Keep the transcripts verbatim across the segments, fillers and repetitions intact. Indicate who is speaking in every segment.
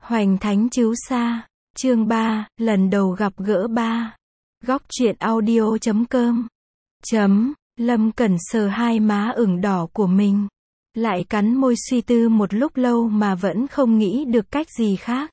Speaker 1: Hoành Thánh Chiếu Xa, chương ba, lần đầu gặp gỡ ba. Góc truyện audio chấm com. Chấm, Lâm Cẩn sờ hai má ửng đỏ của mình. Lại cắn môi suy tư một lúc lâu mà vẫn không nghĩ được cách gì khác.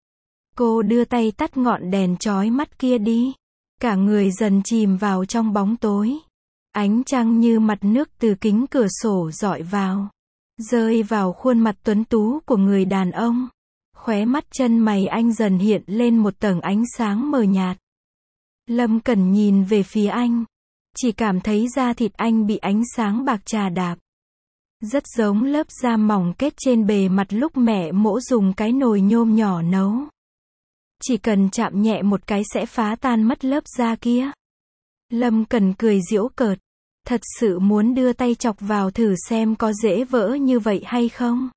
Speaker 1: Cô đưa tay tắt ngọn đèn chói mắt kia đi. Cả người dần chìm vào trong bóng tối. Ánh trăng như mặt nước từ kính cửa sổ rọi vào. Rơi vào khuôn mặt tuấn tú của người đàn ông. Khóe mắt chân mày anh dần hiện lên một tầng ánh sáng mờ nhạt. Lâm Cẩn nhìn về phía anh. Chỉ cảm thấy da thịt anh bị ánh sáng bạc chà đạp. Rất giống lớp da mỏng kết trên bề mặt lúc mẹ mỗ dùng cái nồi nhôm nhỏ nấu. Chỉ cần chạm nhẹ một cái sẽ phá tan mất lớp da kia. Lâm Cẩn cười giễu cợt. Thật sự muốn đưa tay chọc vào thử xem có dễ vỡ như vậy hay không.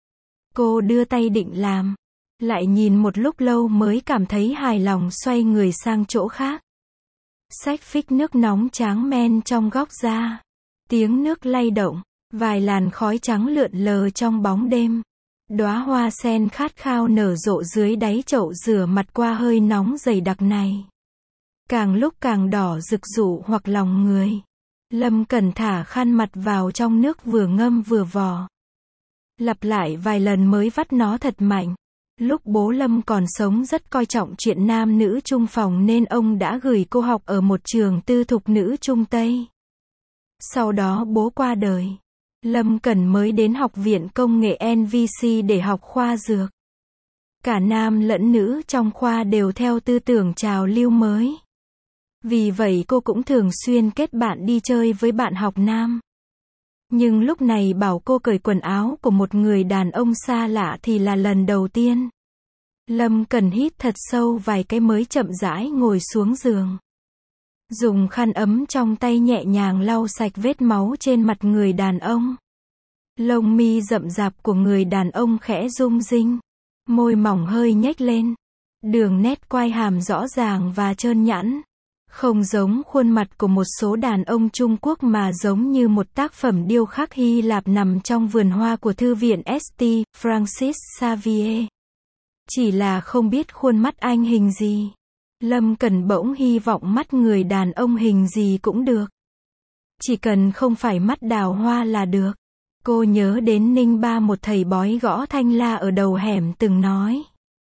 Speaker 1: Cô đưa tay định làm. Lại nhìn một lúc lâu mới cảm thấy hài lòng xoay người sang chỗ khác. Xách phích nước nóng tráng men trong góc ra. Tiếng nước lay động. Vài làn khói trắng lượn lờ trong bóng đêm. Đóa hoa sen khát khao nở rộ dưới đáy chậu rửa mặt qua hơi nóng dày đặc này. Càng lúc càng đỏ rực dụ hoặc lòng người. Lâm Cẩn thả khăn mặt vào trong nước vừa ngâm vừa vò. Lặp lại vài lần mới vắt nó thật mạnh. Lúc bố Lâm còn sống rất coi trọng chuyện nam nữ chung phòng nên ông đã gửi cô học ở một trường tư thục nữ Trung Tây. Sau đó bố qua đời. Lâm Cẩn mới đến Học viện Công nghệ en vê xê để học khoa dược. Cả nam lẫn nữ trong khoa đều theo tư tưởng trào lưu mới. Vì vậy cô cũng thường xuyên kết bạn đi chơi với bạn học nam. Nhưng lúc này bảo cô cởi quần áo của một người đàn ông xa lạ thì là lần đầu tiên. Lâm Cẩn hít thật sâu vài cái mới chậm rãi ngồi xuống giường. Dùng khăn ấm trong tay nhẹ nhàng lau sạch vết máu trên mặt người đàn ông. Lông mi rậm rạp của người đàn ông khẽ rung rinh. Môi mỏng hơi nhếch lên. Đường nét quai hàm rõ ràng và trơn nhẵn. Không giống khuôn mặt của một số đàn ông Trung Quốc mà giống như một tác phẩm điêu khắc Hy Lạp nằm trong vườn hoa của thư viện ét tê, Francis Xavier. Chỉ là không biết khuôn mắt anh hình gì. Lâm Cẩn bỗng hy vọng mắt người đàn ông hình gì cũng được. Chỉ cần không phải mắt đào hoa là được. Cô nhớ đến Ninh Ba, một thầy bói gõ thanh la ở đầu hẻm từng nói.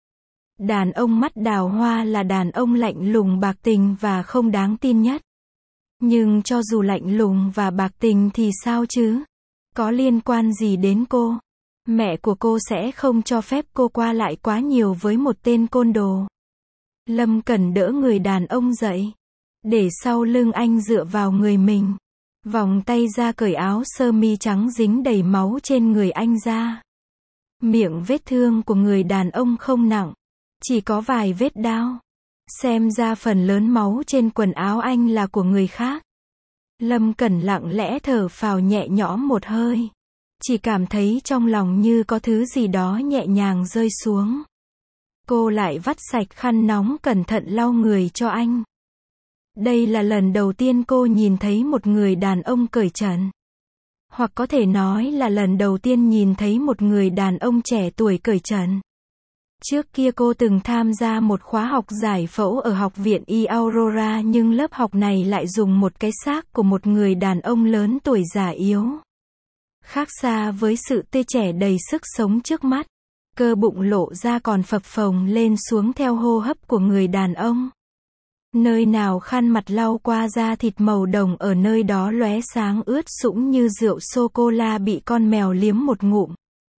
Speaker 1: Đàn ông mắt đào hoa là đàn ông lạnh lùng bạc tình và không đáng tin nhất. Nhưng cho dù lạnh lùng và bạc tình thì sao chứ? Có liên quan gì đến cô? Mẹ của cô sẽ không cho phép cô qua lại quá nhiều với một tên côn đồ. Lâm Cẩn đỡ người đàn ông dậy. Để sau lưng anh dựa vào người mình. Vòng tay ra cởi áo sơ mi trắng dính đầy máu trên người anh ra. Miệng vết thương của người đàn ông không nặng. Chỉ có vài vết đao. Xem ra phần lớn máu trên quần áo anh là của người khác. Lâm Cẩn lặng lẽ thở phào nhẹ nhõm một hơi. Chỉ cảm thấy trong lòng như có thứ gì đó nhẹ nhàng rơi xuống. Cô lại vắt sạch khăn nóng cẩn thận lau người cho anh. Đây là lần đầu tiên cô nhìn thấy một người đàn ông cởi trần. Hoặc có thể nói là lần đầu tiên nhìn thấy một người đàn ông trẻ tuổi cởi trần. Trước kia cô từng tham gia một khóa học giải phẫu ở học viện Y Aurora nhưng lớp học này lại dùng một cái xác của một người đàn ông lớn tuổi già yếu. Khác xa với sự tươi trẻ đầy sức sống trước mắt. Cơ bụng lộ ra còn phập phồng lên xuống theo hô hấp của người đàn ông. Nơi nào khăn mặt lau qua da thịt màu đồng ở nơi đó lóe sáng ướt sũng như rượu sô-cô-la bị con mèo liếm một ngụm.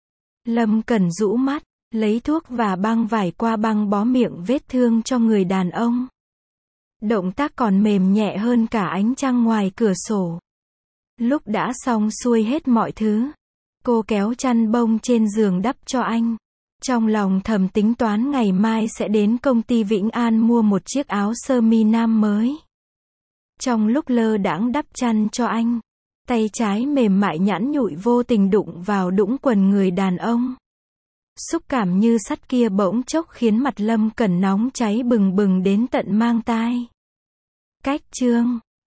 Speaker 1: Lâm Cẩn rũ mắt, lấy thuốc và băng vải qua băng bó miệng vết thương cho người đàn ông. Động tác còn mềm nhẹ hơn cả ánh trăng ngoài cửa sổ. Lúc đã xong xuôi hết mọi thứ, cô kéo chăn bông trên giường đắp cho anh. Trong lòng thầm tính toán ngày mai sẽ đến công ty Vĩnh An mua một chiếc áo sơ mi nam mới. Trong lúc lơ đãng đắp chăn cho anh, tay trái mềm mại nhẵn nhụi vô tình đụng vào đũng quần người đàn ông. Xúc cảm như sắt kia bỗng chốc khiến mặt Lâm Cẩn nóng cháy bừng bừng đến tận mang tai. Cách chương